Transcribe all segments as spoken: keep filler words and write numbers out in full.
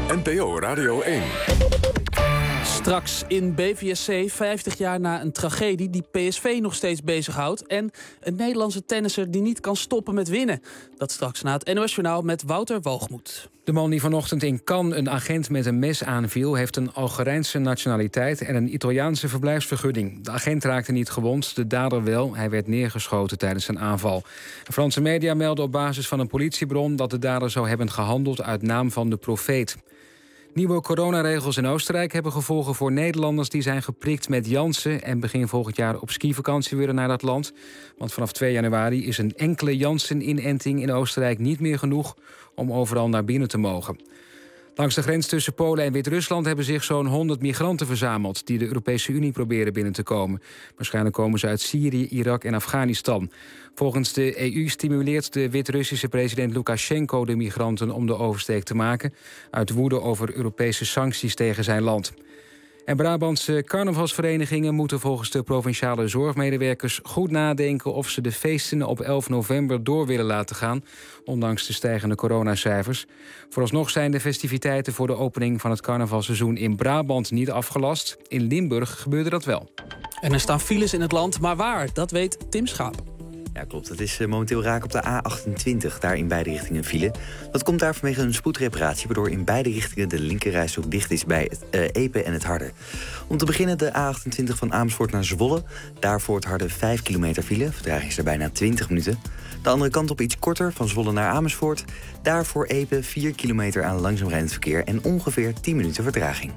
N P O Radio één. Straks in B V S C, vijftig jaar na een tragedie die P S V nog steeds bezighoudt. En een Nederlandse tennisser die niet kan stoppen met winnen. Dat straks na het N O S-journaal met Wouter Woogmoed. De man die vanochtend in Cannes een agent met een mes aanviel, heeft een Algerijnse nationaliteit en een Italiaanse verblijfsvergunning. De agent raakte niet gewond, de dader wel. Hij werd neergeschoten tijdens een aanval. Franse media melden op basis van een politiebron dat de dader zou hebben gehandeld uit naam van de profeet. Nieuwe coronaregels in Oostenrijk hebben gevolgen voor Nederlanders die zijn geprikt met Janssen en begin volgend jaar op skivakantie willen naar dat land. Want vanaf twee januari is een enkele Janssen-inenting in Oostenrijk niet meer genoeg om overal naar binnen te mogen. Langs de grens tussen Polen en Wit-Rusland hebben zich zo'n honderd migranten verzameld die de Europese Unie proberen binnen te komen. Waarschijnlijk komen ze uit Syrië, Irak en Afghanistan. Volgens de E U stimuleert de Wit-Russische president Lukasjenko de migranten om de oversteek te maken, uit woede over Europese sancties tegen zijn land. En Brabantse carnavalsverenigingen moeten volgens de provinciale zorgmedewerkers goed nadenken of ze de feesten op elf november door willen laten gaan, ondanks de stijgende coronacijfers. Vooralsnog zijn de festiviteiten voor de opening van het carnavalseizoen in Brabant niet afgelast. In Limburg gebeurde dat wel. En er staan files in het land, maar waar? Dat weet Tim Schaap. Ja, klopt. Het is momenteel raak op de A achtentwintig, daar in beide richtingen file. Dat komt daar vanwege een spoedreparatie, waardoor in beide richtingen de linkerrijstrook dicht is bij het uh, Epe en het Harde. Om te beginnen de A achtentwintig van Amersfoort naar Zwolle. Daarvoor het Harde vijf kilometer file. Vertraging is er bijna twintig minuten. De andere kant op iets korter, van Zwolle naar Amersfoort. Daarvoor Epe vier kilometer aan langzaam rijdend verkeer en ongeveer tien minuten vertraging.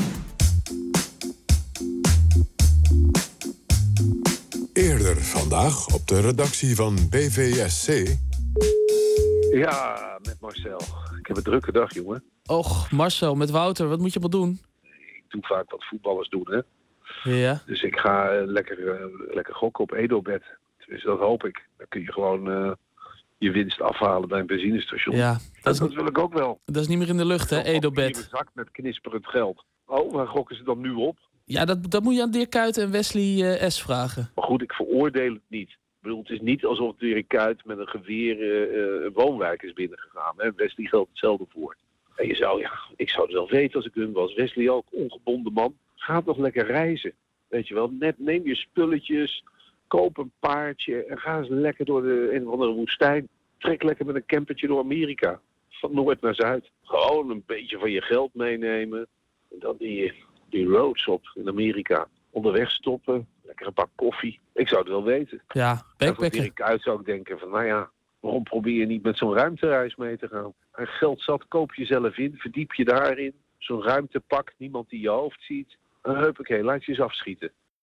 Eerder vandaag op de redactie van B V S C. Ja, met Marcel. Ik heb een drukke dag, jongen. Och, Marcel, met Wouter, wat moet je wel doen? Ik doe vaak wat voetballers doen, hè. Ja. Dus ik ga uh, lekker, uh, lekker gokken op Edelbet. Dus dat hoop ik. Dan kun je gewoon uh, je winst afhalen bij een benzinestation. Ja, dat, dat, is, dat wil ik ook wel. Dat is niet meer in de lucht, hè, Edelbet. Een zak met knisperend geld. Oh, waar gokken ze dan nu op? Ja, dat, dat moet je aan Dirk Kuyt en Wesley uh, S. vragen. Maar goed, ik veroordeel het niet. Ik bedoel, het is niet alsof Dirk Kuyt met een geweer uh, een woonwijk is binnengegaan. Hè? Wesley geldt hetzelfde voor. En je zou, ja, ik zou het wel weten als ik hun was. Wesley ook, ongebonden man. Ga toch lekker reizen. Weet je wel, net neem je spulletjes, koop een paardje en ga eens lekker door de een of andere woestijn. Trek lekker met een campertje door Amerika. Van noord naar zuid. Gewoon een beetje van je geld meenemen. En dan die, die roads op in Amerika. Onderweg stoppen, lekker een bak koffie. Ik zou het wel weten. Ja, backpacken. Dirk Kuyt zou ik denken van, nou ja, waarom probeer je niet met zo'n ruimtereis mee te gaan? En geld zat, koop jezelf in, verdiep je daarin. Zo'n ruimtepak, niemand die je hoofd ziet. En huppakee, laat je eens afschieten.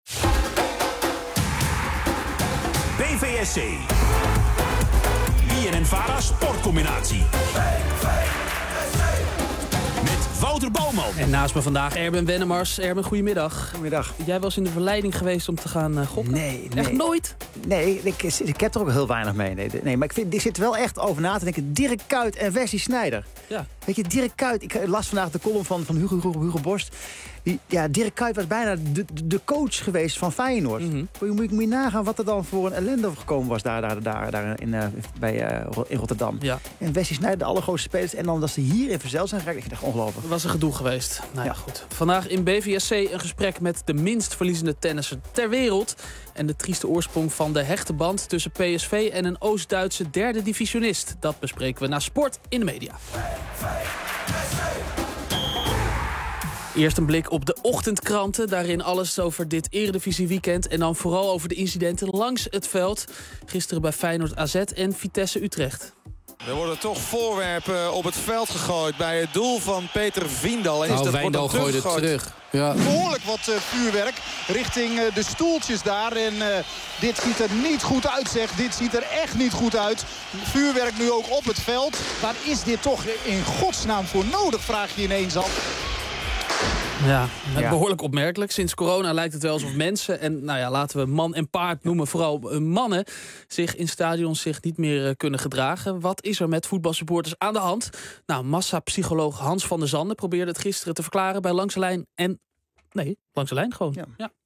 B V S C. B N N Vara sportcombinatie. Met Wouter Bouwman. En naast me vandaag Erben Wennemars. Erben, goedemiddag. Goedemiddag. Jij was in de verleiding geweest om te gaan uh, gokken? Nee, nee. Echt nooit? Nee, ik, ik heb er ook heel weinig mee. Nee, nee, maar ik, vind, ik zit er wel echt over na te denken. Dirk Kuyt en Wesley Sneijder. Ja. Weet je, Dirk Kuyt, ik las vandaag de column van, van Hugo, Hugo, Hugo Borst. Die, ja, Dirk Kuyt was bijna de, de coach geweest van Feyenoord. Mm-hmm. Moet, je, moet, je, moet je nagaan wat er dan voor een ellende gekomen was daar, daar, daar, daar in, uh, bij, uh, in Rotterdam. Ja. En Wesley Sneijder, de allergrootste spelers. En dan dat ze hier in verzeld zijn geraakt. Ik dacht, ongelooflijk. Dat was een gedoe geweest. Nou ja, goed. Vandaag in B V S C een gesprek met de minst verliezende tennisser ter wereld. En de trieste oorsprong van de hechte band tussen P S V en een Oost-Duitse derde divisionist. Dat bespreken we na sport in de media. Eerst een blik op de ochtendkranten. Daarin alles over dit Eredivisie-weekend. En dan vooral over de incidenten langs het veld. Gisteren bij Feyenoord A Z en Vitesse Utrecht. Er worden toch voorwerpen op het veld gegooid bij het doel van Peter Vindal. En nou, is dat Wijndal gooide het terug. Ja. Behoorlijk wat uh, vuurwerk richting uh, de stoeltjes daar. En uh, dit ziet er niet goed uit, zeg. Dit ziet er echt niet goed uit. Vuurwerk nu ook op het veld. Waar is dit toch in godsnaam voor nodig, vraag je ineens af. Ja, ja, behoorlijk opmerkelijk. Sinds corona lijkt het wel alsof mensen, en nou ja, laten we man en paard noemen, vooral mannen, zich in stadions zich niet meer uh, kunnen gedragen. Wat is er met voetbalsupporters aan de hand? Nou, massapsycholoog Hans van der Zanden probeerde het gisteren te verklaren bij Langs de Lijn en... Nee, Langs de Lijn gewoon. Ja. Ja.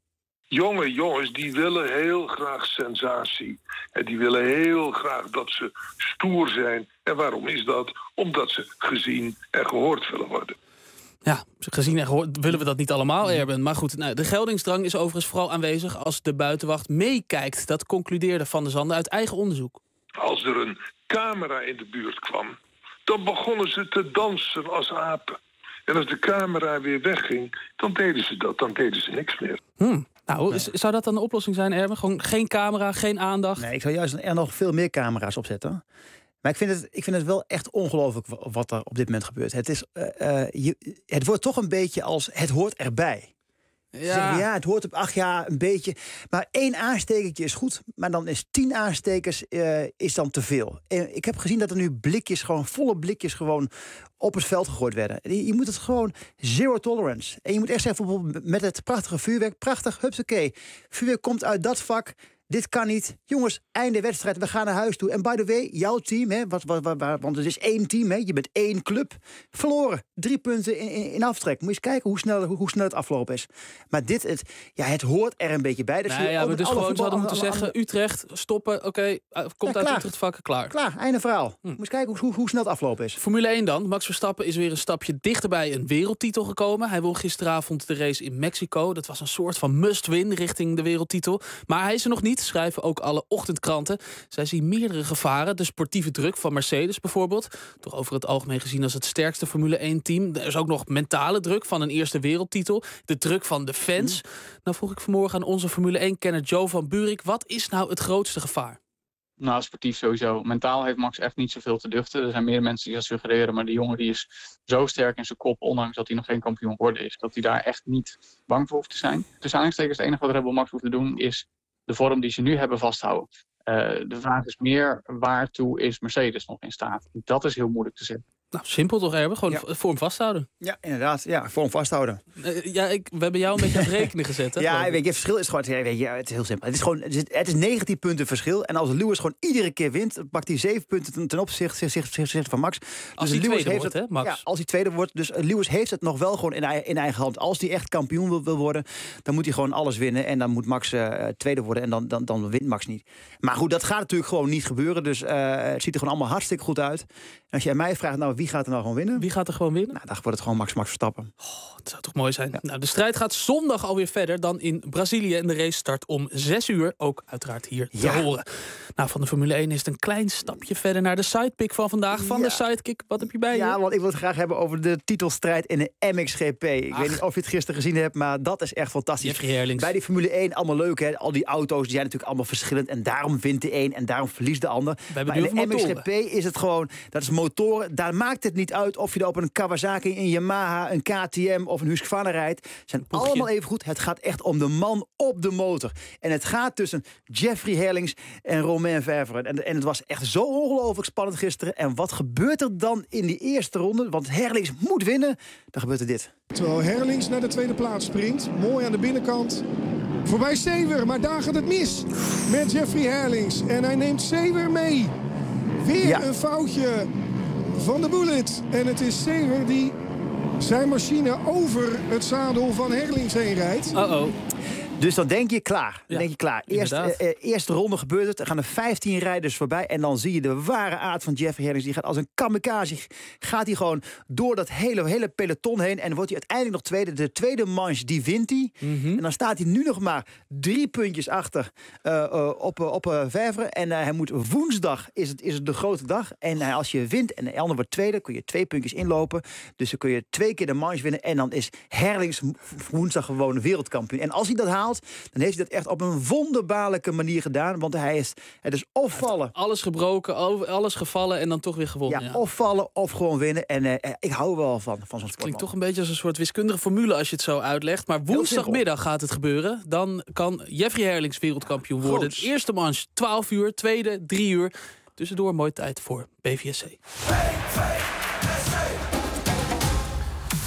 jonge jongens die willen heel graag sensatie. En die willen heel graag dat ze stoer zijn. En waarom is dat? Omdat ze gezien en gehoord willen worden. Ja, gezien en gehoord willen we dat niet allemaal, Erben. Maar goed, nou, de geldingsdrang is overigens vooral aanwezig als de buitenwacht meekijkt. Dat concludeerde Van der Zande uit eigen onderzoek. Als er een camera in de buurt kwam, dan begonnen ze te dansen als apen. En als de camera weer wegging, dan deden ze dat. Dan deden ze niks meer. Hmm. Nou, is, zou dat dan de oplossing zijn, Erben? Gewoon geen camera, geen aandacht? Nee, ik zou juist er nog veel meer camera's opzetten. Maar ik vind het, ik vind het wel echt ongelooflijk wat er op dit moment gebeurt. Het, is, uh, uh, je, het wordt toch een beetje als het hoort erbij. Ja. Zeggen, ja, het hoort op acht jaar een beetje. Maar één aanstekertje is goed. Maar dan is tien aanstekers uh, is dan te veel. En ik heb gezien dat er nu blikjes, gewoon volle blikjes, gewoon op het veld gegooid werden. Je, je moet het gewoon zero tolerance. En je moet echt zeggen, bijvoorbeeld met het prachtige vuurwerk, prachtig, hupsakee. Vuurwerk komt uit dat vak. Dit kan niet. Jongens, einde wedstrijd. We gaan naar huis toe. En by the way, jouw team, hè, wat, wat, wat, want het is één team, hè, je bent één club. Verloren. Drie punten in, in, in aftrek. Moet je eens kijken hoe snel, hoe, hoe snel het afgelopen is. Maar dit, het, ja, het hoort er een beetje bij. Nou ja, maar dus gewoon voetbal, zouden moeten zeggen, andere... Utrecht, stoppen, oké, okay, komt ja, uit Utrecht vakken, klaar. Klaar, einde verhaal. Hm. Moet eens kijken hoe, hoe snel het afgelopen is. Formule één dan. Max Verstappen is weer een stapje dichterbij een wereldtitel gekomen. Hij won gisteravond de race in Mexico. Dat was een soort van must-win richting de wereldtitel. Maar hij is er nog niet, schrijven ook alle ochtendkranten. Zij zien meerdere gevaren. De sportieve druk van Mercedes bijvoorbeeld. Toch over het algemeen gezien als het sterkste Formule één team. Er is ook nog mentale druk van een eerste wereldtitel. De druk van de fans. Mm. Nou vroeg ik vanmorgen aan onze Formule één-kenner Joe van Buurik. Wat is nou het grootste gevaar? Nou, sportief sowieso. Mentaal heeft Max echt niet zoveel te duchten. Er zijn meer mensen die dat suggereren. Maar die jongen die is zo sterk in zijn kop, ondanks dat hij nog geen kampioen geworden is, dat hij daar echt niet bang voor hoeft te zijn. Dus aanstekers, het enige wat Red Bull Max hoeft te doen is de vorm die ze nu hebben vasthouden. Uh, de vraag is meer, waartoe is Mercedes nog in staat? Dat is heel moeilijk te zeggen. Nou, simpel toch, Erben? Gewoon ja. vorm vasthouden. Ja, inderdaad. Ja, vorm vasthouden. Uh, ja, ik, we hebben jou een beetje aan het rekenen gezet. Hè, ja, weet je, het verschil is gewoon, weet je, het is heel simpel. Het is gewoon, het is negentien punten verschil. En als Lewis gewoon iedere keer wint, pakt hij zeven punten ten opzichte van Max. Als dus hij Lewis tweede heeft wordt, het, hè, Max? Ja, als hij tweede wordt. Dus Lewis heeft het nog wel gewoon in, in eigen hand. Als hij echt kampioen wil, wil worden, dan moet hij gewoon alles winnen. En dan moet Max uh, tweede worden en dan, dan, dan wint Max niet. Maar goed, dat gaat natuurlijk gewoon niet gebeuren. Dus uh, het ziet er gewoon allemaal hartstikke goed uit. En als jij mij vraagt, nou, wie gaat er nou gewoon winnen? Wie gaat er gewoon winnen? Nou, dan wordt het gewoon Max Max Verstappen. Oh, dat zou toch mooi zijn. Ja. Nou, de strijd gaat zondag alweer verder dan in Brazilië. En de race start om zes uur. Ook uiteraard hier te ja. horen. Nou, van de Formule één is het een klein stapje verder naar de sidepick van vandaag. Van ja. de sidekick, wat heb je bij je? Ja, want ik wil het graag hebben over de titelstrijd in de M X G P. Ik Ach. weet niet of je het gisteren gezien hebt, maar dat is echt fantastisch. Jeffrey Herlings. Bij die Formule één, allemaal leuk, hè. Al die auto's die zijn natuurlijk allemaal verschillend. En daarom wint de een en daarom verliest de ander. Maar in de M X G P is het gewoon, dat is motoren. Daar maakt het niet uit of je er op een Kawasaki, een Yamaha, een K T M of een Husqvarna rijdt. Zijn Boekje. allemaal even goed. Het gaat echt om de man op de motor. En het gaat tussen Jeffrey Herlings en Romain Ververen. En, en het was echt zo ongelooflijk spannend gisteren. En wat gebeurt er dan in die eerste ronde? Want Herlings moet winnen. Dan gebeurt er dit. Terwijl Herlings naar de tweede plaats springt. Mooi aan de binnenkant. Voorbij Sever, maar daar gaat het mis. Met Jeffrey Herlings. En hij neemt Sever mee. Weer ja. een foutje van de Bullet. En het is Sever die zijn machine over het zadel van Herlings heen rijdt. Uh-oh. Dus dan denk je klaar. Dan ja, denk je klaar. Eerst, uh, uh, eerste ronde gebeurt het. Er gaan er vijftien rijders voorbij. En dan zie je de ware aard van Jeffrey Herlings. Die gaat als een kamikaze. Gaat hij gewoon door dat hele, hele peloton heen. En wordt hij uiteindelijk nog tweede. De tweede manche, die wint hij. Mm-hmm. En dan staat hij nu nog maar drie puntjes achter uh, uh, op, uh, op uh, Ververen. En uh, hij moet woensdag, is het, is het de grote dag. En uh, als je wint en de ander wordt tweede, kun je twee puntjes inlopen. Dus dan kun je twee keer de manche winnen. En dan is Herlings woensdag gewoon wereldkampioen. En als hij dat haalt, dan heeft hij dat echt op een wonderbaarlijke manier gedaan. Want hij is, het is of vallen. Alles gebroken, alles gevallen en dan toch weer gewonnen. Ja, ja. of vallen of gewoon winnen. En uh, ik hou wel van, van zo'n sport. Klinkt toch een beetje als een soort wiskundige formule als je het zo uitlegt. Maar woensdagmiddag gaat het gebeuren. Dan kan Jeffrey Herlings wereldkampioen worden. Groots. Het eerste manche twaalf uur, tweede drie uur. Tussendoor mooie tijd voor B V S C. Ja,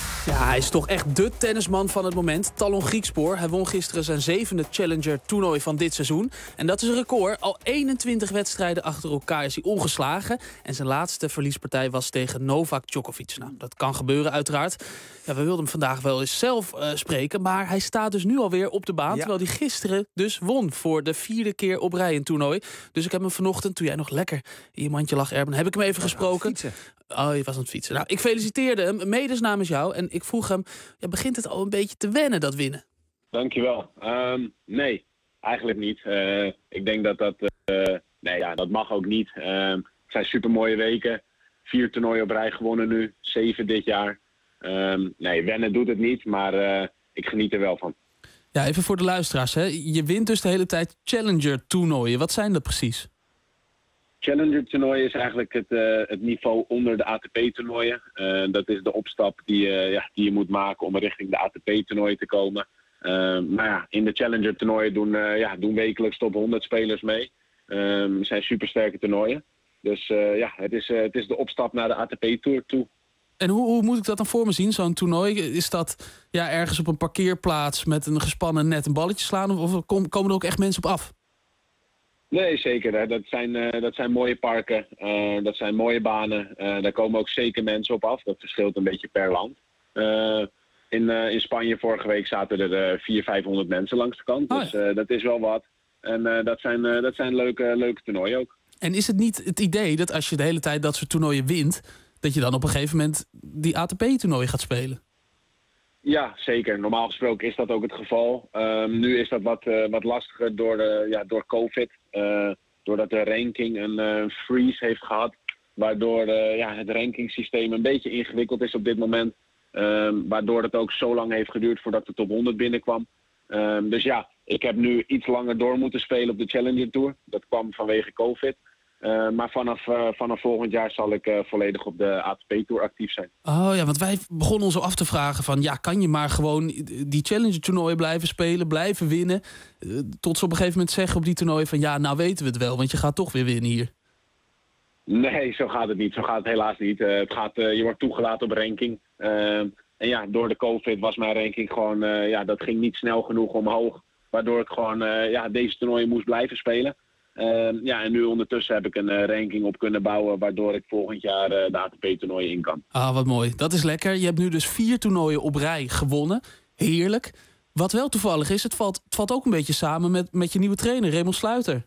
hij is toch echt dé tennisman van het moment. Talon Griekspoor. Hij won gisteren zijn zevende Challenger-toernooi van dit seizoen. En dat is een record. Al eenentwintig wedstrijden achter elkaar is hij ongeslagen. En zijn laatste verliespartij was tegen Novak Djokovic. Nou, dat kan gebeuren uiteraard. Ja, we wilden hem vandaag wel eens zelf uh, spreken. Maar hij staat dus nu alweer op de baan. Ja. Terwijl hij gisteren dus won voor de vierde keer op rij een toernooi. Dus ik heb hem vanochtend, toen jij nog lekker in je mandje lag, Erben, heb ik hem even gesproken. Oh, je was aan het fietsen. Nou, ik feliciteerde hem, mede namens jou. En ik vroeg hem, ja, begint het al een beetje te wennen, dat winnen? Dankjewel. Um, nee, eigenlijk niet. Uh, ik denk dat dat... Uh, nee, ja, dat mag ook niet. Uh, het zijn supermooie weken. Vier toernooien op rij gewonnen nu. Zeven dit jaar. Um, nee, wennen doet het niet, maar uh, ik geniet er wel van. Ja, even voor de luisteraars. Hè. Je wint dus de hele tijd Challenger-toernooien. Wat zijn dat precies? Challenger-toernooi is eigenlijk het, uh, het niveau onder de A T P-toernooien. Uh, dat is de opstap die, uh, ja, die je moet maken om richting de A T P-toernooien te komen. Uh, maar ja, in de Challenger-toernooien doen, uh, ja, doen wekelijks top honderd spelers mee. Het uh, zijn supersterke toernooien. Dus uh, ja, het is, uh, het is de opstap naar de A T P-tour toe. En hoe, hoe moet ik dat dan voor me zien, zo'n toernooi? Is dat ja, ergens op een parkeerplaats met een gespannen net een balletje slaan? Of, of komen er ook echt mensen op af? Nee, zeker. Hè. Dat, zijn, uh, dat zijn mooie parken, uh, dat zijn mooie banen. Uh, daar komen ook zeker mensen op af. Dat verschilt een beetje per land. Uh, in, uh, in Spanje vorige week zaten er uh, vierhonderd, vijfhonderd mensen langs de kant. Oh, ja. Dus uh, dat is wel wat. En uh, dat zijn, uh, dat zijn leuke, leuke toernooien ook. En is het niet het idee dat als je de hele tijd dat soort toernooien wint, dat je dan op een gegeven moment die A T P-toernooien gaat spelen? Ja, zeker. Normaal gesproken is dat ook het geval. Um, nu is dat wat, uh, wat lastiger door, de, ja, door COVID. Uh, doordat de ranking een uh, freeze heeft gehad. Waardoor uh, ja, het rankingsysteem een beetje ingewikkeld is op dit moment. Um, waardoor het ook zo lang heeft geduurd voordat de top honderd binnenkwam. Um, dus ja, ik heb nu iets langer door moeten spelen op de Challenger Tour. Dat kwam vanwege COVID. Uh, maar vanaf, uh, vanaf volgend jaar zal ik uh, volledig op de A T P-tour actief zijn. Oh ja, want wij begonnen ons af te vragen van, ja, kan je maar gewoon die Challenger-toernooien blijven spelen, blijven winnen, uh, tot ze op een gegeven moment zeggen op die toernooien van, ja, nou weten we het wel, want je gaat toch weer winnen hier. Nee, zo gaat het niet. Zo gaat het helaas niet. Uh, het gaat, uh, je wordt toegelaten op ranking. Uh, en ja, door de COVID was mijn ranking gewoon, uh, ja, dat ging niet snel genoeg omhoog. Waardoor ik gewoon uh, ja, deze toernooien moest blijven spelen. Uh, ja, en nu ondertussen heb ik een uh, ranking op kunnen bouwen, waardoor ik volgend jaar uh, de A T P-toernooien in kan. Ah, wat mooi. Dat is lekker. Je hebt nu dus vier toernooien op rij gewonnen. Heerlijk. Wat wel toevallig is, het valt, het valt ook een beetje samen met, met je nieuwe trainer, Raymond Sluiter.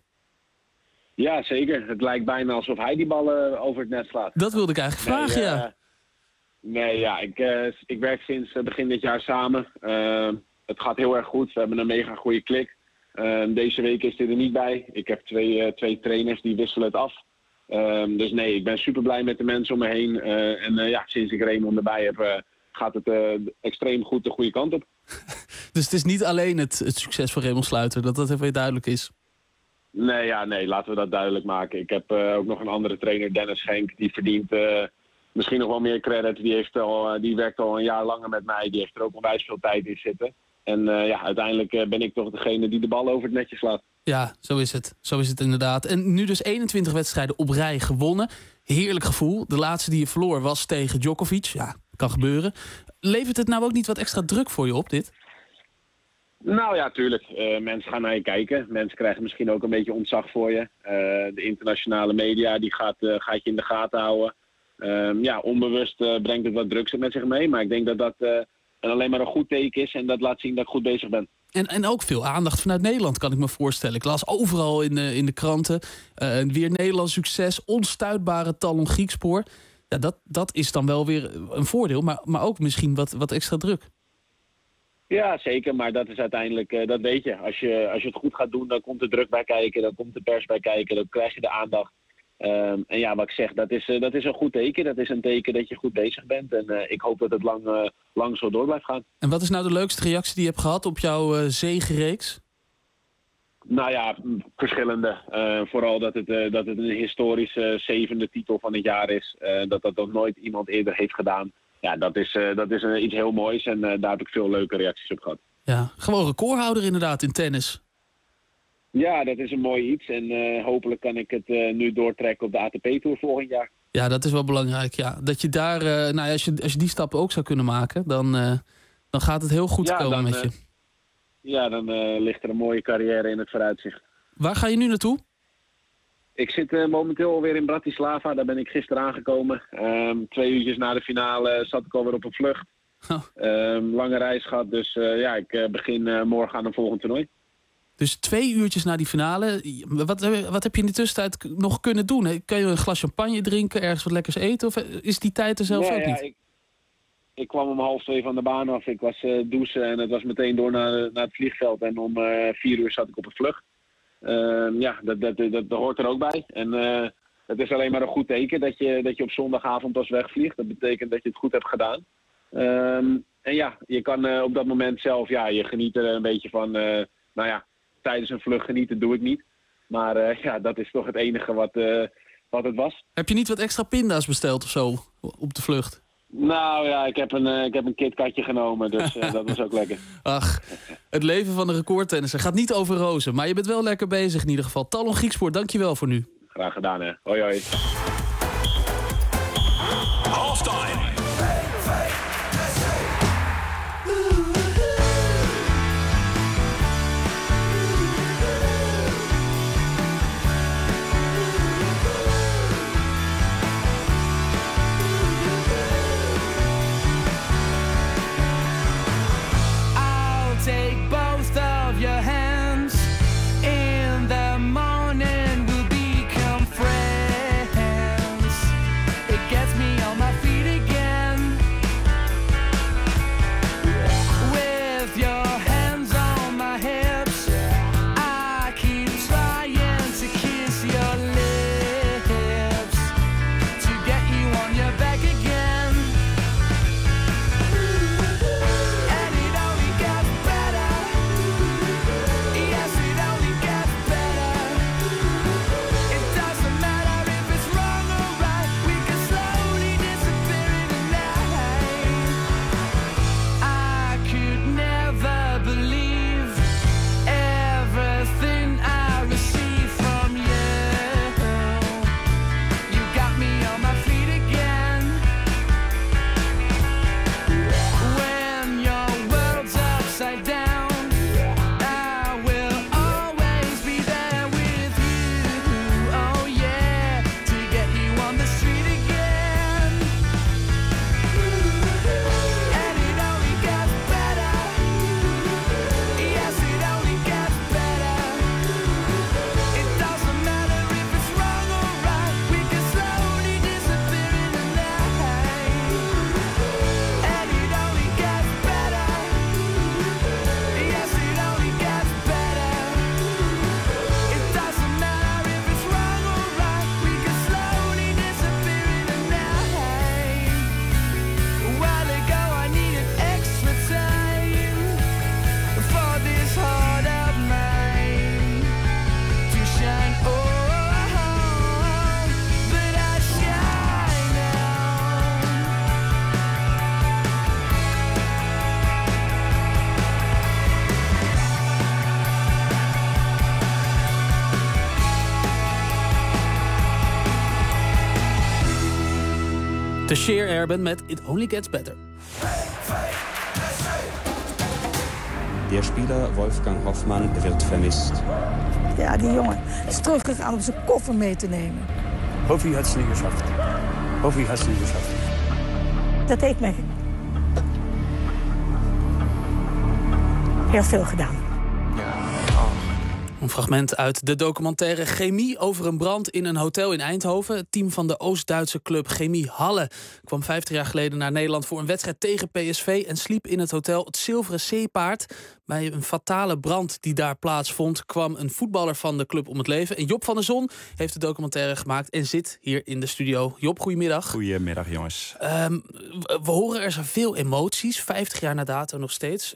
Ja, zeker. Het lijkt bijna alsof hij die ballen over het net slaat. Dat wilde ik eigenlijk nee, vragen, uh, ja. Nee, ja. Ik, uh, ik werk sinds uh, begin dit jaar samen. Uh, het gaat heel erg goed. We hebben een mega goede klik. Uh, deze week is hij er niet bij. Ik heb twee, uh, twee trainers die wisselen het af. Uh, dus nee, ik ben super blij met de mensen om me heen. Uh, en uh, ja, sinds ik Raymond erbij heb, uh, gaat het uh, extreem goed de goede kant op. Dus het is niet alleen het, het succes van Raymond Sluiter, dat dat even duidelijk is. Nee, ja, nee, laten we dat duidelijk maken. Ik heb uh, ook nog een andere trainer, Dennis Schenk, die verdient uh, misschien nog wel meer credit. Die, heeft al, uh, die werkt al een jaar langer met mij. Die heeft er ook onwijs veel tijd in zitten. En uh, ja, uiteindelijk uh, ben ik toch degene die de bal over het netje slaat. Ja, zo is het. Zo is het inderdaad. En nu dus eenentwintig wedstrijden op rij gewonnen. Heerlijk gevoel. De laatste die je verloor was tegen Djokovic. Ja, kan gebeuren. Levert het nou ook niet wat extra druk voor je op, dit? Nou ja, tuurlijk. Uh, mensen gaan naar je kijken. Mensen krijgen misschien ook een beetje ontzag voor je. Uh, de internationale media die gaat, uh, gaat je in de gaten houden. Uh, ja, onbewust uh, brengt het wat druk met zich mee. Maar ik denk dat dat uh, alleen maar een goed teken is. En dat laat zien dat ik goed bezig ben. En, en ook veel aandacht vanuit Nederland, kan ik me voorstellen. Ik las overal in de, in de kranten. Uh, weer Nederlands succes. Onstuitbare Talon Griekspoor. Ja, dat, dat is dan wel weer een voordeel. Maar, maar ook misschien wat, wat extra druk. Ja, zeker. Maar dat is uiteindelijk, uh, dat weet je. Als, je. als je het goed gaat doen, dan komt de druk bij kijken. Dan komt de pers bij kijken. Dan krijg je de aandacht. Um, en ja, wat ik zeg, dat is, uh, dat is een goed teken. Dat is een teken dat je goed bezig bent. En uh, ik hoop dat het lang, uh, lang zo door blijft gaan. En wat is nou de leukste reactie die je hebt gehad op jouw uh, zegenreeks? Nou ja, verschillende. Uh, vooral dat het, uh, dat het een historische uh, zevende titel van het jaar is. Uh, dat dat nog nooit iemand eerder heeft gedaan. Ja, dat is, uh, dat is uh, iets heel moois. En uh, daar heb ik veel leuke reacties op gehad. Ja, gewoon recordhouder inderdaad in tennis. Ja, dat is een mooi iets. En uh, hopelijk kan ik het uh, nu doortrekken op de A T P-tour volgend jaar. Ja, dat is wel belangrijk. Ja. Dat je daar, uh, nou ja, als je, als je die stappen ook zou kunnen maken, dan, uh, dan gaat het heel goed ja, komen dan, met je. Uh, ja, dan uh, ligt er een mooie carrière in het vooruitzicht. Waar ga je nu naartoe? Ik zit uh, momenteel alweer in Bratislava. Daar ben ik gisteren aangekomen. Um, twee uurtjes na de finale zat ik alweer op een vlucht. Oh. Um, lange reis gehad, dus uh, ja, ik uh, begin uh, morgen aan een volgend toernooi. Dus twee uurtjes na die finale. Wat, wat heb je in de tussentijd nog kunnen doen? Kun je een glas champagne drinken, ergens wat lekkers eten? Of is die tijd er zelf nee, ook ja, niet? Ik, ik kwam om half twee van de baan af. Ik was uh, douchen en het was meteen door naar, naar het vliegveld. En om uh, vier uur zat ik op een vlucht. Uh, ja, dat, dat, dat, dat hoort er ook bij. En uh, het is alleen maar een goed teken dat je, dat je op zondagavond pas wegvliegt. Dat betekent dat je het goed hebt gedaan. Um, en ja, je kan uh, op dat moment zelf, ja, je geniet er een beetje van. Uh, nou ja, tijdens een vlucht genieten doe ik niet. Maar uh, ja, dat is toch het enige wat, uh, wat het was. Heb je niet wat extra pinda's besteld of zo op de vlucht? Nou ja, ik heb een, uh, ik heb een KitKatje genomen, dus uh, dat was ook lekker. Ach, het leven van de recordtennisser gaat niet over rozen. Maar je bent wel lekker bezig in ieder geval. Talon Griekspoor, dankjewel voor nu. Graag gedaan, hè. Hoi, hoi. Halftime. De Cher Airben met It Only Gets Better. Der Spieler Wolfgang Hoffmann wird vermisst. Ja, die jongen is teruggegaan om zijn koffer mee te nemen. Hoffi hat es nicht geschafft. Hoffi hat es nicht geschafft. Dat heeft me heel veel gedaan. Een fragment uit de documentaire Chemie over een brand in een hotel in Eindhoven. Het team van de Oost-Duitse club Chemie Halle kwam vijftig jaar geleden naar Nederland voor een wedstrijd tegen P S V en sliep in het hotel Het Zilveren Zeepaard. Bij een fatale brand die daar plaatsvond kwam een voetballer van de club om het leven. En Job van der Zon heeft de documentaire gemaakt en zit hier in de studio. Job, goedemiddag. Goedemiddag, jongens. Um, we horen er zoveel emoties, vijftig jaar na dato nog steeds.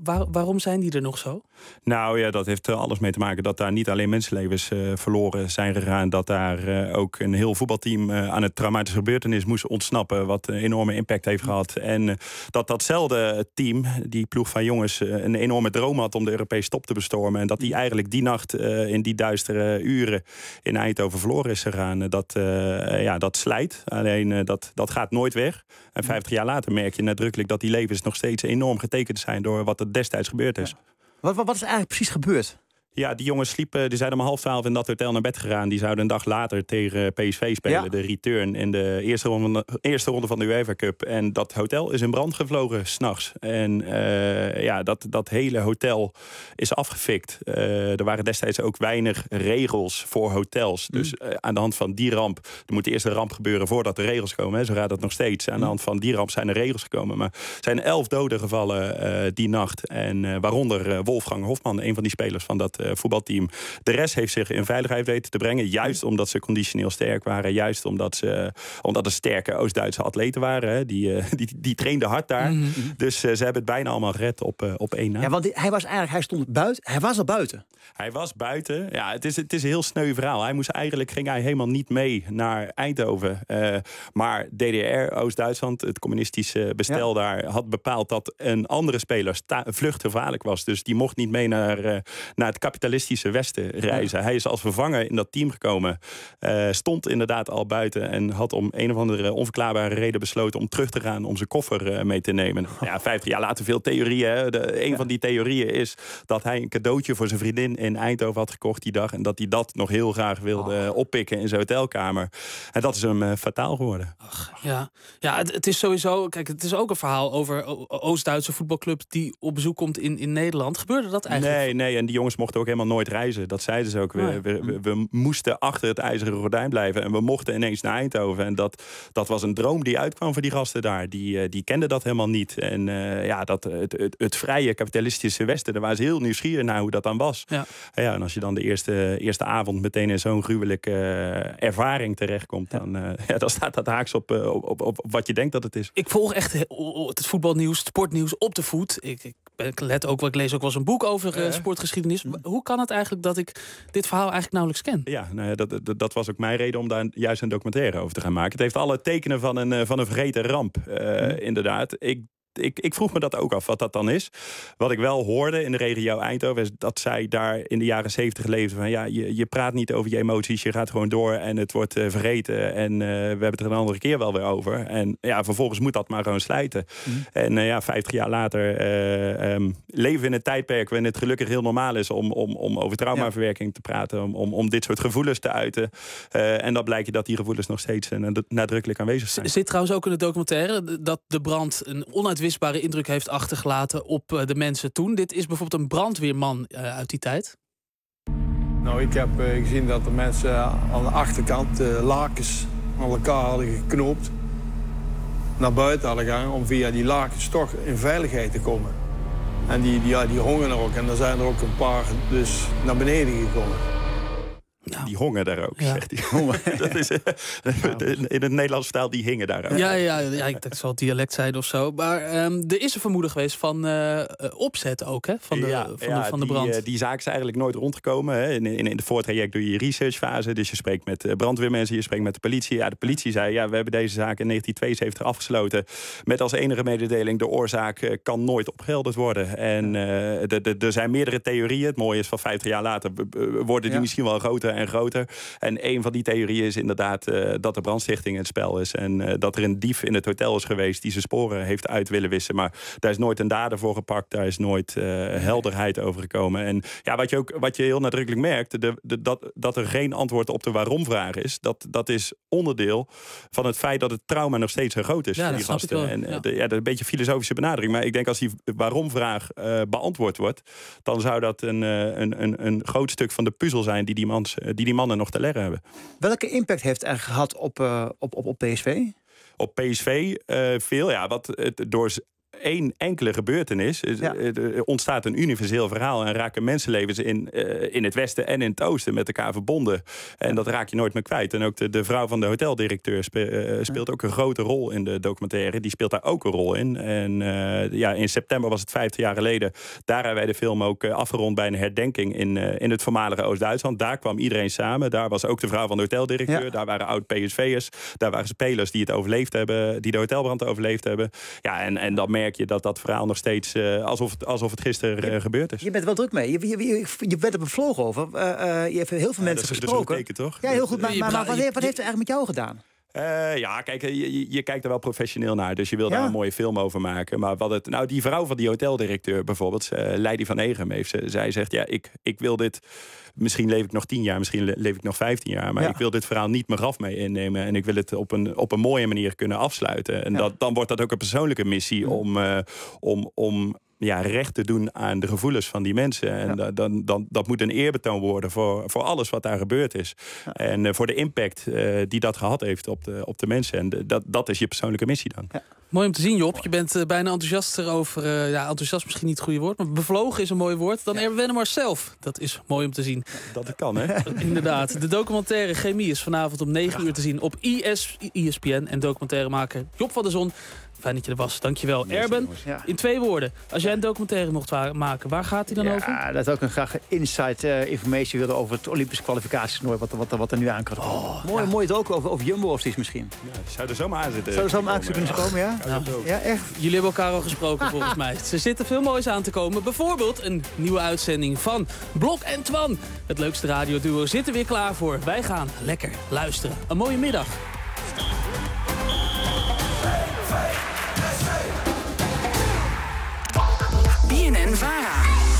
Waar, waarom zijn die er nog zo? Nou ja, dat heeft er alles mee te maken dat daar niet alleen mensenlevens uh, verloren zijn gegaan. Dat daar uh, ook een heel voetbalteam uh, aan het traumatische gebeurtenis moest ontsnappen. Wat een enorme impact heeft gehad. En uh, dat datzelfde team, die ploeg van jongens, uh, een enorme droom had om de Europese top te bestormen. En dat die eigenlijk die nacht uh, in die duistere uren in Eindhoven verloren is gegaan. Dat, uh, ja, dat slijt. Alleen uh, dat, dat gaat nooit weg. En vijftig jaar later merk je nadrukkelijk dat die levens nog steeds enorm getekend zijn door wat er destijds gebeurd is. Ja. Wat, wat, wat is eigenlijk precies gebeurd? Ja, die jongens sliepen, die zijn om half twaalf in dat hotel naar bed gegaan. Die zouden een dag later tegen P S V spelen, ja. de return in de eerste ronde, eerste ronde van de UEFA Cup. En dat hotel is in brand gevlogen s'nachts. En uh, ja, dat, dat hele hotel is afgefikt. Uh, er waren destijds ook weinig regels voor hotels. Mm. Dus uh, aan de hand van die ramp, er moet eerst een ramp gebeuren voordat de regels komen. Hè. Zo gaat dat nog steeds. Aan de hand van die ramp zijn er regels gekomen. Maar er zijn elf doden gevallen uh, die nacht. En uh, waaronder uh, Wolfgang Hofman, een van die spelers van dat voetbalteam. De rest heeft zich in veiligheid weten te brengen. Juist omdat ze conditioneel sterk waren. Juist omdat ze omdat er sterke Oost-Duitse atleten waren. Hè. Die, uh, die, die trainden hard daar. Mm-hmm. Dus uh, ze hebben het bijna allemaal gered op, uh, op één na. Ja, want hij was eigenlijk, hij stond buiten. Hij was al buiten. Hij was buiten. Ja, het is, het is een heel sneu verhaal. Hij moest eigenlijk, ging hij helemaal niet mee naar Eindhoven. Uh, maar D D R, Oost-Duitsland, het communistische bestel ja. daar, had bepaald dat een andere speler sta- vluchtgevaarlijk was. Dus die mocht niet mee naar, uh, naar het kapitalistische Westen reizen. Ja. Hij is als vervanger in dat team gekomen. Uh, stond inderdaad al buiten en had om een of andere onverklaarbare reden besloten om terug te gaan om zijn koffer uh, mee te nemen. Ja, vijftig jaar later veel theorieën. Hè. De, een ja. van die theorieën is dat hij een cadeautje voor zijn vriendin in Eindhoven had gekocht die dag en dat hij dat nog heel graag wilde oh. oppikken in zijn hotelkamer. En dat is hem uh, fataal geworden. Ach, ja, ja het, het is sowieso, kijk, het is ook een verhaal over Oost-Duitse voetbalclub die op bezoek komt in, in Nederland. Gebeurde dat eigenlijk? Nee, nee, en die jongens mochten ook helemaal nooit reizen. Dat zeiden ze ook. We, we, we, we moesten achter het ijzeren gordijn blijven en we mochten ineens naar Eindhoven. En dat, dat was een droom die uitkwam voor die gasten daar. Die, die kenden dat helemaal niet. En uh, ja, dat, het, het, het vrije kapitalistische Westen, daar waren ze heel nieuwsgierig naar hoe dat dan was. Ja. Ja, en als je dan de eerste, eerste avond meteen in zo'n gruwelijke uh, ervaring terechtkomt, ja. dan, uh, ja, dan staat dat haaks op, uh, op, op, op wat je denkt dat het is. Ik volg echt het voetbalnieuws, het sportnieuws op de voet. Ik, ik, ik let ook, ik lees ook wel eens een boek over uh, sportgeschiedenis. Hoe kan het eigenlijk dat ik dit verhaal eigenlijk nauwelijks ken? Ja, nou ja, dat, dat, dat was ook mijn reden om daar juist een documentaire over te gaan maken. Het heeft alle tekenen van een, van een vergeten ramp, uh, hmm. inderdaad. Ik Ik, ik vroeg me dat ook af, wat dat dan is. Wat ik wel hoorde in de regio Eindhoven is dat zij daar in de jaren zeventig leefden van ja, je, je praat niet over je emoties, je gaat gewoon door en het wordt uh, vergeten en uh, we hebben het er een andere keer wel weer over. En ja, vervolgens moet dat maar gewoon slijten. Mm. En uh, ja, vijftig jaar later uh, um, leven we in een tijdperk waarin het gelukkig heel normaal is om, om, om over traumaverwerking ja. te praten, om, om, om dit soort gevoelens te uiten. Uh, en dan blijkt je dat die gevoelens nog steeds uh, nadrukkelijk aanwezig zijn. Zit trouwens ook in de documentaire dat de brand een onuitwisbare wisbare indruk heeft achtergelaten op uh, de mensen toen. Dit is bijvoorbeeld een brandweerman uh, uit die tijd. Nou, ik heb uh, gezien dat de mensen uh, aan de achterkant uh, lakens aan elkaar hadden geknoopt. Naar buiten hadden gegaan om via die lakens toch in veiligheid te komen. En die, die, ja, die hongen er ook. En er zijn er ook een paar dus naar beneden gekomen. Nou. Die hongen daar ook, ja. zegt hij. Dat is, uh, in het Nederlands vertaal, die hingen daar ook. Ja, ja, ja, ik dat zal het dialect zijn of zo. Maar um, er is een vermoeden geweest van uh, opzet ook, hè? Van de, ja, van ja, de, van de die, brand. Uh, die zaak is eigenlijk nooit rondgekomen. Hè. In, in, in de voortraject doe je je researchfase. Dus je spreekt met uh, brandweermensen, je spreekt met de politie. Ja, de politie zei, ja, we hebben deze zaak in negentien tweeënzeventig afgesloten. Met als enige mededeling, de oorzaak uh, kan nooit opgehelderd worden. En uh, er zijn meerdere theorieën. Het mooie is, van vijftig jaar later uh, worden die ja. misschien wel groter en groter. En een van die theorieën is inderdaad uh, dat er brandstichting in het spel is. En uh, dat er een dief in het hotel is geweest die zijn sporen heeft uit willen wissen. Maar daar is nooit een dader voor gepakt. Daar is nooit uh, helderheid over gekomen. En ja, wat je ook wat je heel nadrukkelijk merkt, de, de, dat, dat er geen antwoord op de waarom-vraag is, dat, dat is onderdeel van het feit dat het trauma nog steeds zo groot is ja, voor die gasten. Wel, en ja. de, ja, dat is een beetje filosofische benadering. Maar ik denk als die waarom-vraag uh, beantwoord wordt, dan zou dat een, uh, een, een, een groot stuk van de puzzel zijn die die, mans, uh, die, die mannen nog te leggen hebben. Welke impact heeft het eigenlijk gehad op, uh, op, op, op P S V? Op P S V uh, veel, ja. Wat het door één enkele gebeurtenis ja. er ontstaat een universeel verhaal en raken mensenlevens in, uh, in het westen en in het oosten met elkaar verbonden. En dat raak je nooit meer kwijt. En ook de, de vrouw van de hoteldirecteur spe, uh, speelt ook een grote rol in de documentaire. Die speelt daar ook een rol in. En uh, ja, in september was het vijftig jaar geleden. Daar hebben wij de film ook uh, afgerond bij een herdenking in, uh, in het voormalige Oost-Duitsland. Daar kwam iedereen samen. Daar was ook de vrouw van de hoteldirecteur. Ja. Daar waren oud-P S V'ers. Daar waren spelers die het overleefd hebben, die de hotelbrand overleefd hebben. Ja, en, en dan merk je dat dat verhaal nog steeds uh, alsof, het, alsof het gisteren uh, gebeurd is. Je bent er wel druk mee. Je, je, je, je bent er bevlogen over. Uh, uh, je hebt heel veel ja, mensen dat is, gesproken. Dat is een teken, toch? Ja, heel goed. Maar, maar, maar wat, heeft, wat heeft het eigenlijk met jou gedaan? Uh, ja, kijk, je, je kijkt er wel professioneel naar. Dus je wil ja. daar een mooie film over maken. Maar wat het, nou, die vrouw van die hoteldirecteur bijvoorbeeld, uh, Leidie van Egem, heeft ze, zij zegt, ja, ik, ik wil dit. Misschien leef ik nog tien jaar, misschien leef ik nog vijftien jaar. Maar ja. ik wil dit verhaal niet mijn graf mee innemen. En ik wil het op een, op een mooie manier kunnen afsluiten. En ja. dat, dan wordt dat ook een persoonlijke missie om, uh, om, om ja, recht te doen aan de gevoelens van die mensen. En ja. da, dan, dan, dat moet een eerbetoon worden voor, voor alles wat daar gebeurd is. Ja. En uh, voor de impact uh, die dat gehad heeft op de, op de mensen. En de, dat, dat is je persoonlijke missie dan. Ja. Mooi om te zien, Job. Je bent uh, bijna enthousiast erover. Uh, ja, enthousiast misschien niet het goede woord, maar bevlogen is een mooi woord. Dan ja. Erben Wennemars zelf. Dat is mooi om te zien. Dat het kan, hè? Inderdaad. De documentaire Chemie is vanavond om negen uur te zien op I S P N. En documentairemaker Job van der Zon. Fijn dat je er was. Dankjewel. Yes, Erben, ja. in twee woorden. Als jij een documentaire mocht maken, waar gaat die dan ja, over? Ja, dat ook een graag inside uh, informatie willen over het Olympische kwalificatietoernooi. Wat, wat, wat er nu aan kan komen. Oh, mooi, ja. mooi het ook over, over Jumbo of iets misschien. Ja, zou er zomaar aan zitten. Zou er zomaar aan kunnen komen, ja? Ja. ja, echt. Jullie hebben elkaar al gesproken volgens mij. Er zitten veel moois aan te komen. Bijvoorbeeld een nieuwe uitzending van Blok en Twan. Het leukste radioduo zit er weer klaar voor. Wij gaan lekker luisteren. Een mooie middag. B N N Vara.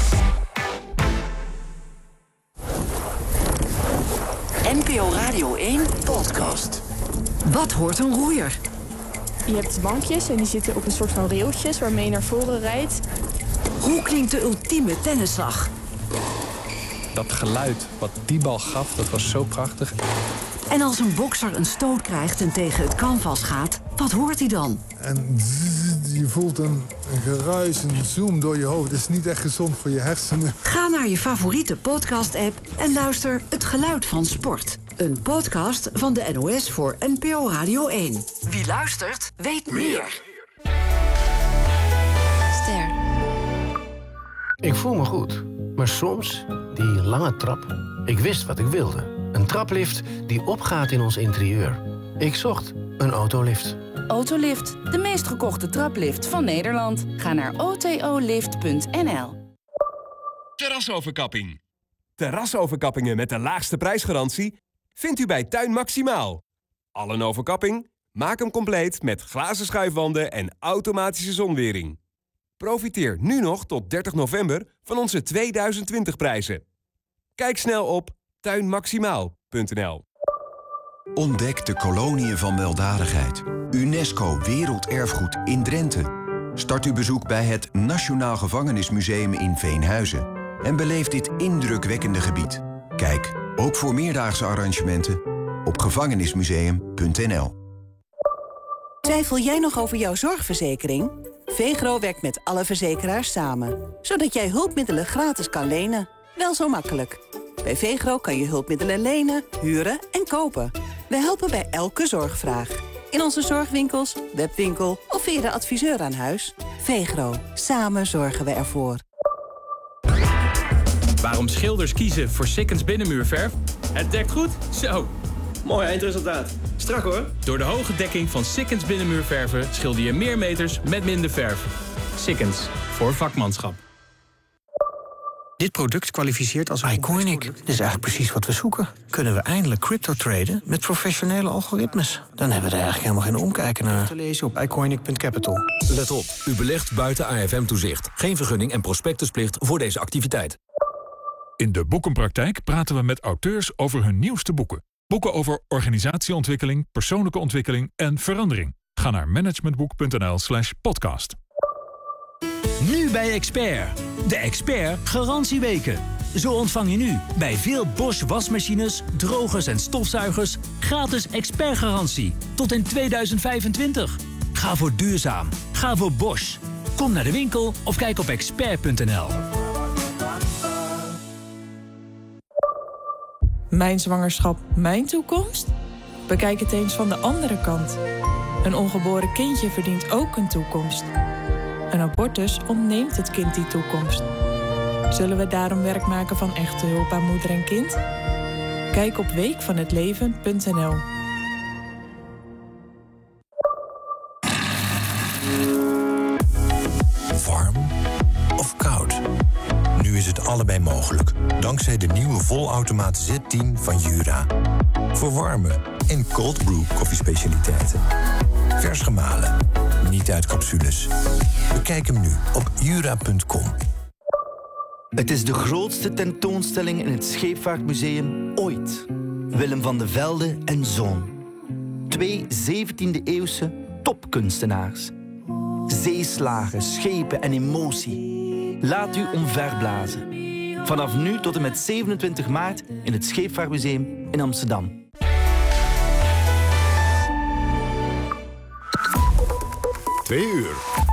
N P O Radio één podcast. Wat hoort een roeier? Je hebt bankjes en die zitten op een soort van railtjes waarmee je naar voren rijdt. Hoe klinkt de ultieme tennisslag? Dat geluid wat die bal gaf, dat was zo prachtig. En als een bokser een stoot krijgt en tegen het canvas gaat, wat hoort hij dan? En je voelt een, een geruis, een zoom door je hoofd. Dat is niet echt gezond voor je hersenen. Ga naar je favoriete podcast-app en luister Het Geluid van Sport. Een podcast van de N O S voor N P O Radio één. Wie luistert, weet meer. Ster. Ik voel me goed, maar soms die lange trap. Ik wist wat ik wilde. Een traplift die opgaat in ons interieur. Ik zocht een autolift. Autolift, de meest gekochte traplift van Nederland. Ga naar autolift punt n l. Terrasoverkapping. Terrasoverkappingen met de laagste prijsgarantie vindt u bij Tuin Maximaal. Al een overkapping? Maak hem compleet met glazen schuifwanden en automatische zonwering. Profiteer nu nog tot dertig november van onze tweeduizend twintig prijzen. Kijk snel op tuin maximaal punt n l. Ontdek de koloniën van weldadigheid. UNESCO Werelderfgoed in Drenthe. Start uw bezoek bij het Nationaal Gevangenismuseum in Veenhuizen. En beleef dit indrukwekkende gebied. Kijk, ook voor meerdaagse arrangementen, op gevangenismuseum punt n l. Twijfel jij nog over jouw zorgverzekering? VEGRO werkt met alle verzekeraars samen. Zodat jij hulpmiddelen gratis kan lenen. Wel zo makkelijk. Bij VEGRO kan je hulpmiddelen lenen, huren en kopen. We helpen bij elke zorgvraag. In onze zorgwinkels, webwinkel of via de adviseur aan huis. VEGRO. Samen zorgen we ervoor. Waarom schilders kiezen voor Sikkens binnenmuurverf? Het dekt goed, zo. Mooi eindresultaat. Strak hoor. Door de hoge dekking van Sikkens binnenmuurverven schilder je meer meters met minder verf. Sikkens, voor vakmanschap. Dit product kwalificeert als Iconic. Dit is eigenlijk precies wat we zoeken. Kunnen we eindelijk crypto traden met professionele algoritmes? Dan hebben we er eigenlijk helemaal geen omkijken naar. Te lezen op iconic punt capital. Let op, u belegt buiten A F M-toezicht. Geen vergunning en prospectusplicht voor deze activiteit. In de Boekenpraktijk praten we met auteurs over hun nieuwste boeken. Boeken over organisatieontwikkeling, persoonlijke ontwikkeling en verandering. Ga naar managementboek punt n l slash podcast. Nu bij Expert. De Expert Garantieweken. Zo ontvang je nu bij veel Bosch wasmachines, drogers en stofzuigers gratis expertgarantie tot in tweeduizend vijfentwintig. Ga voor duurzaam. Ga voor Bosch. Kom naar de winkel of kijk op expert punt n l. Mijn zwangerschap, mijn toekomst? Bekijk het eens van de andere kant. Een ongeboren kindje verdient ook een toekomst. Een abortus ontneemt het kind die toekomst. Zullen we daarom werk maken van echte hulp aan moeder en kind? Kijk op week van het leven punt n l. Warm of koud? Nu is het allebei mogelijk, dankzij de nieuwe volautomaat Z tien van Jura. Voor warme en cold brew koffiespecialiteiten. Vers gemalen, niet uit capsules. Bekijk hem nu op jura punt com. Het is de grootste tentoonstelling in het Scheepvaartmuseum ooit. Willem van de Velde en Zoon. Twee zeventiende-eeuwse topkunstenaars. Zeeslagen, schepen en emotie. Laat u omverblazen. Vanaf nu tot en met zevenentwintig maart in het Scheepvaartmuseum in Amsterdam. Twee uur.